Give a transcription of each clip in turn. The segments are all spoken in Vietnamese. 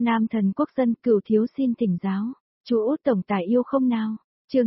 Nam thần quốc dân Cửu thiếu xin thỉnh giáo. Chú Út tổng tài yêu không nào? Chương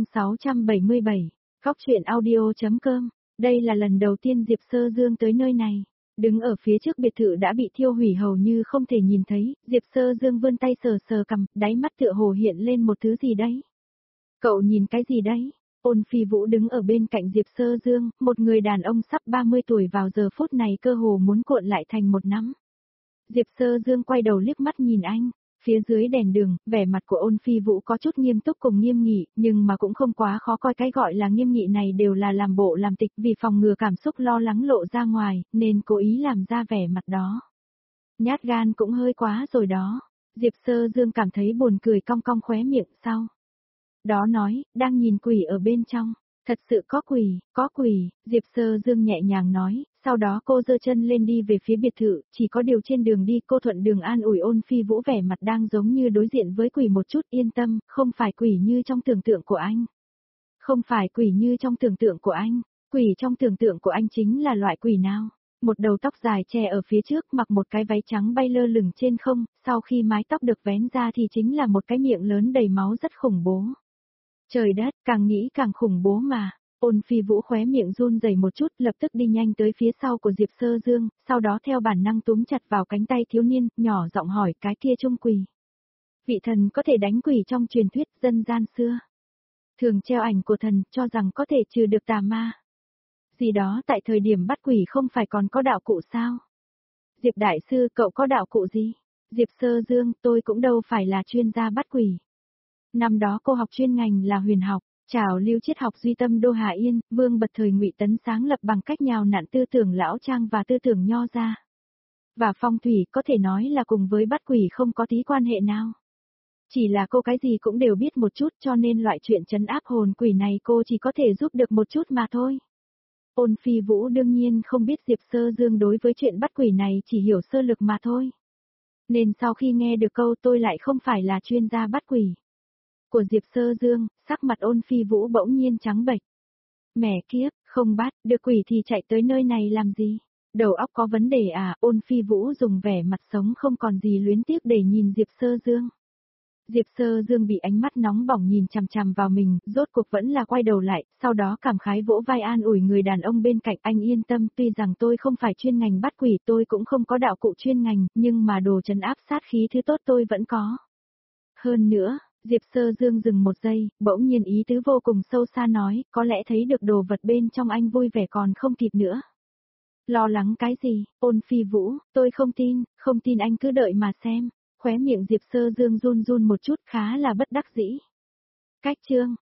677. Khóc chuyện audio.com. Đây là lần đầu tiên Diệp Sơ Dương tới nơi này. Đứng ở phía trước biệt thự đã bị thiêu hủy hầu như không thể nhìn thấy, Diệp Sơ Dương vươn tay sờ sờ cằm, đáy mắt tựa hồ hiện lên một thứ gì đấy. Cậu nhìn cái gì đấy? Ôn Phi Vũ đứng ở bên cạnh Diệp Sơ Dương, một người đàn ông sắp 30 tuổi vào giờ phút này cơ hồ muốn cuộn lại thành một nắm. Diệp Sơ Dương quay đầu liếc mắt nhìn anh, phía dưới đèn đường, vẻ mặt của Ôn Phi Vũ có chút nghiêm túc cùng nghiêm nghị, nhưng mà cũng không quá khó coi, cái gọi là nghiêm nghị này đều là làm bộ làm tịch vì phòng ngừa cảm xúc lo lắng lộ ra ngoài, nên cố ý làm ra vẻ mặt đó. Nhát gan cũng hơi quá rồi đó. Diệp Sơ Dương cảm thấy buồn cười cong cong khóe miệng sau. Đó nói, đang nhìn quỷ ở bên trong. Thật sự có quỷ, Diệp Sơ Dương nhẹ nhàng nói, sau đó cô giơ chân lên đi về phía biệt thự, chỉ có điều trên đường đi cô thuận đường an ủi Ôn Phi Vũ vẻ mặt đang giống như đối diện với quỷ một chút, yên tâm, không phải quỷ như trong tưởng tượng của anh. Không phải quỷ như trong tưởng tượng của anh, quỷ trong tưởng tượng của anh chính là loại quỷ nào? Một đầu tóc dài che ở phía trước mặc một cái váy trắng bay lơ lửng trên không, sau khi mái tóc được vén ra thì chính là một cái miệng lớn đầy máu rất khủng bố. Trời đất, càng nghĩ càng khủng bố mà. Ôn Phi Vũ khóe miệng run rẩy một chút, lập tức đi nhanh tới phía sau của Diệp Sơ Dương, sau đó theo bản năng túm chặt vào cánh tay thiếu niên, nhỏ giọng hỏi cái kia trung quỷ. Vị thần có thể đánh quỷ trong truyền thuyết dân gian xưa. Thường treo ảnh của thần cho rằng có thể trừ được tà ma. Gì đó tại thời điểm bắt quỷ không phải còn có đạo cụ sao? Diệp Đại Sư cậu có đạo cụ gì? Diệp Sơ Dương tôi cũng đâu phải là chuyên gia bắt quỷ. Năm đó cô học chuyên ngành là huyền học, trảo lưu triết học duy tâm Đô Hà Yên, Vương Bật thời Ngụy Tấn sáng lập bằng cách nhào nặn tư tưởng lão trang và tư tưởng nho ra. Và phong thủy có thể nói là cùng với bắt quỷ không có tí quan hệ nào. Chỉ là cô cái gì cũng đều biết một chút cho nên loại chuyện trấn áp hồn quỷ này cô chỉ có thể giúp được một chút mà thôi. Ôn Phi Vũ đương nhiên không biết Diệp Sơ Dương đối với chuyện bắt quỷ này chỉ hiểu sơ lược mà thôi. Nên sau khi nghe được câu tôi lại không phải là chuyên gia bắt quỷ của Diệp Sơ Dương, sắc mặt Ôn Phi Vũ bỗng nhiên trắng bệch. Mẹ kiếp, không bắt, được quỷ thì chạy tới nơi này làm gì? Đầu óc có vấn đề à? Ôn Phi Vũ dùng vẻ mặt sống không còn gì luyến tiếc để nhìn Diệp Sơ Dương. Diệp Sơ Dương bị ánh mắt nóng bỏng nhìn chằm chằm vào mình, rốt cuộc vẫn là quay đầu lại, sau đó cảm khái vỗ vai an ủi người đàn ông bên cạnh, anh yên tâm, tuy rằng tôi không phải chuyên ngành bắt quỷ, tôi cũng không có đạo cụ chuyên ngành, nhưng mà đồ trấn áp sát khí thứ tốt tôi vẫn có. Hơn nữa, Diệp Sơ Dương dừng một giây, bỗng nhiên ý tứ vô cùng sâu xa nói, có lẽ thấy được đồ vật bên trong anh vui vẻ còn không kịp nữa. Lo lắng cái gì? Ôn Phi Vũ, tôi không tin anh cứ đợi mà xem. Khóe miệng Diệp Sơ Dương run run một chút khá là bất đắc dĩ. Cách chương.